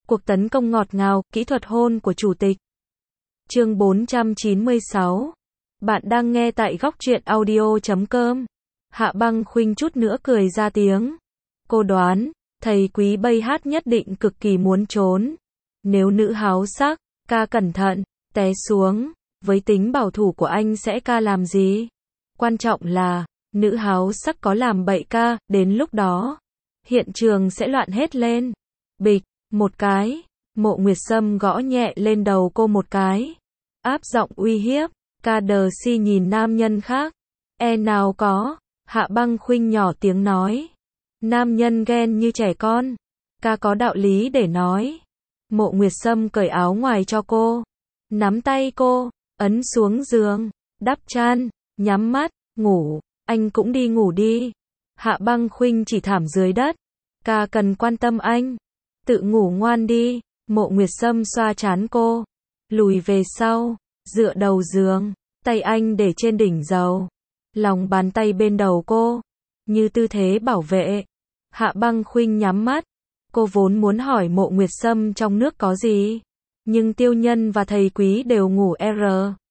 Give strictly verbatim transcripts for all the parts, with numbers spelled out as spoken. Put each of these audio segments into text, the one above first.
Cuộc tấn công ngọt ngào, kỹ thuật hôn của chủ tịch. Chương bốn trăm chín mươi sáu. Bạn đang nghe tại góc truyện audio chấm com. Hạ Băng Khuynh chút nữa cười ra tiếng. Cô đoán, thầy Quý Bay Hát nhất định cực kỳ muốn trốn. Nếu nữ háo sắc, ca cẩn thận, té xuống, với tính bảo thủ của anh sẽ ca làm gì? Quan trọng là, nữ háo sắc có làm bậy ca, đến lúc đó, hiện trường sẽ loạn hết lên. Bịch, một cái, Mộ Nguyệt Sâm gõ nhẹ lên đầu cô một cái. Áp giọng uy hiếp, ca đờ si nhìn nam nhân khác. E nào có, Hạ Băng Khuynh nhỏ tiếng nói. Nam nhân ghen như trẻ con. Ca có đạo lý để nói. Mộ Nguyệt Sâm cởi áo ngoài cho cô. Nắm tay cô, ấn xuống giường, đắp chăn, nhắm mắt, ngủ. Anh cũng đi ngủ đi. Hạ Băng Khuynh chỉ thảm dưới đất. Ca cần quan tâm anh. Tự ngủ ngoan đi. Mộ Nguyệt Sâm xoa trán cô. Lùi về sau, dựa đầu giường, tay anh để trên đỉnh dầu. Lòng bàn tay bên đầu cô, như tư thế bảo vệ. Hạ Băng Khuynh nhắm mắt. Cô vốn muốn hỏi Mộ Nguyệt Sâm trong nước có gì. Nhưng Tiêu Nhân và thầy Quý đều ngủ R.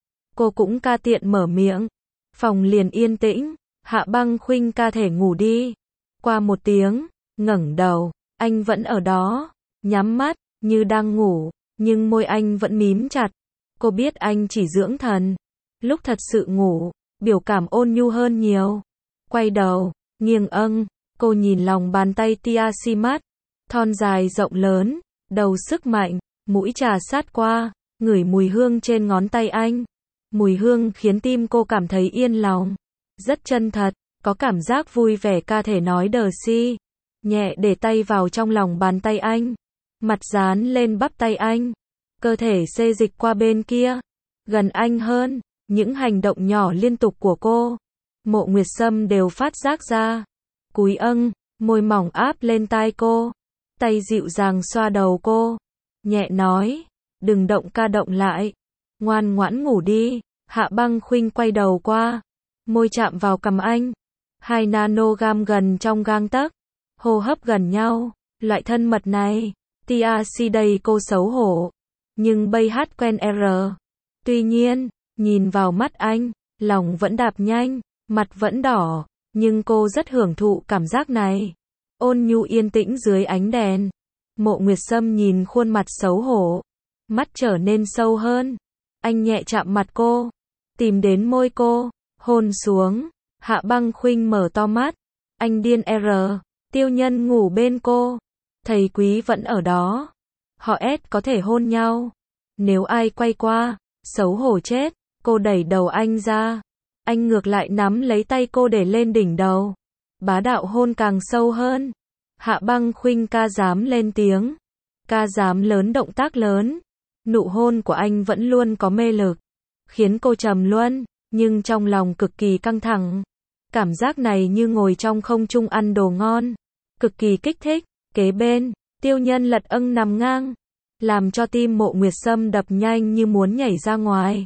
Cô cũng ca tiện mở miệng. Phòng liền yên tĩnh. Hạ Băng Khuynh ca thể ngủ đi. Qua một tiếng, ngẩng đầu, anh vẫn ở đó, nhắm mắt, như đang ngủ, nhưng môi anh vẫn mím chặt. Cô biết anh chỉ dưỡng thần. Lúc thật sự ngủ, biểu cảm ôn nhu hơn nhiều. Quay đầu, nghiêng âng, cô nhìn lòng bàn tay tia si mát, thon dài rộng lớn, đầu sức mạnh, mũi trà sát qua, ngửi mùi hương trên ngón tay anh. Mùi hương khiến tim cô cảm thấy yên lòng. Rất chân thật, có cảm giác vui vẻ ca thể nói đờ si. Nhẹ để tay vào trong lòng bàn tay anh. Mặt dán lên bắp tay anh. Cơ thể xê dịch qua bên kia. Gần anh hơn. Những hành động nhỏ liên tục của cô, Mộ Nguyệt Sâm đều phát giác ra. Cúi âng, môi mỏng áp lên tai cô. Tay dịu dàng xoa đầu cô. Nhẹ nói, đừng động ca động lại. Ngoan ngoãn ngủ đi. Hạ Băng Khuynh quay đầu qua. Môi chạm vào cằm anh. Hai nanogam gần trong gang tấc. Hô hấp gần nhau. Loại thân mật này, tia si đầy cô xấu hổ. Nhưng Bay Hát quen R. Tuy nhiên, nhìn vào mắt anh, lòng vẫn đạp nhanh, mặt vẫn đỏ, nhưng cô rất hưởng thụ cảm giác này. Ôn nhu yên tĩnh dưới ánh đèn. Mộ Nguyệt Sâm nhìn khuôn mặt xấu hổ, mắt trở nên sâu hơn. Anh nhẹ chạm mặt cô, tìm đến môi cô, hôn xuống. Hạ Băng Khuynh mở to mắt. Anh điên R. Tiêu Nhân ngủ bên cô. Thầy Quý vẫn ở đó. Họ S có thể hôn nhau. Nếu ai quay qua, xấu hổ chết. Cô đẩy đầu anh ra. Anh ngược lại nắm lấy tay cô để lên đỉnh đầu. Bá đạo hôn càng sâu hơn. Hạ Băng Khuynh ca dám lên tiếng. Ca dám lớn động tác lớn. Nụ hôn của anh vẫn luôn có mê lực. Khiến cô trầm luân, nhưng trong lòng cực kỳ căng thẳng. Cảm giác này như ngồi trong không trung ăn đồ ngon. Cực kỳ kích thích. Kế bên, Tiêu Nhân lật âng nằm ngang. Làm cho tim Mộ Nguyệt Sâm đập nhanh như muốn nhảy ra ngoài.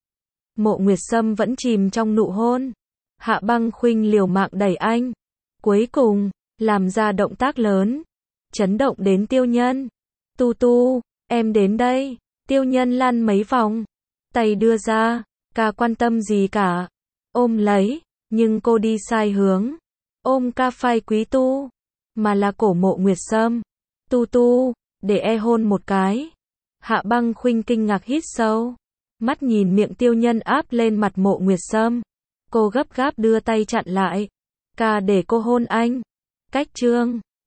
Mộ Nguyệt Sâm vẫn chìm trong nụ hôn. Hạ Băng Khuynh liều mạng đẩy anh. Cuối cùng, làm ra động tác lớn. Chấn động đến Tiêu Nhân. Tu tu, em đến đây. Tiêu Nhân lăn mấy vòng. Tay đưa ra, ca quan tâm gì cả. Ôm lấy, nhưng cô đi sai hướng. Ôm ca phai Quý tu. Mà là cổ Mộ Nguyệt Sâm. Tu tu, để e hôn một cái. Hạ Băng Khuynh kinh ngạc hít sâu. Mắt nhìn miệng Tiêu Nhân áp lên mặt Mộ Nguyệt Sâm. Cô gấp gáp đưa tay chặn lại. Ca để cô hôn anh. Cách chương.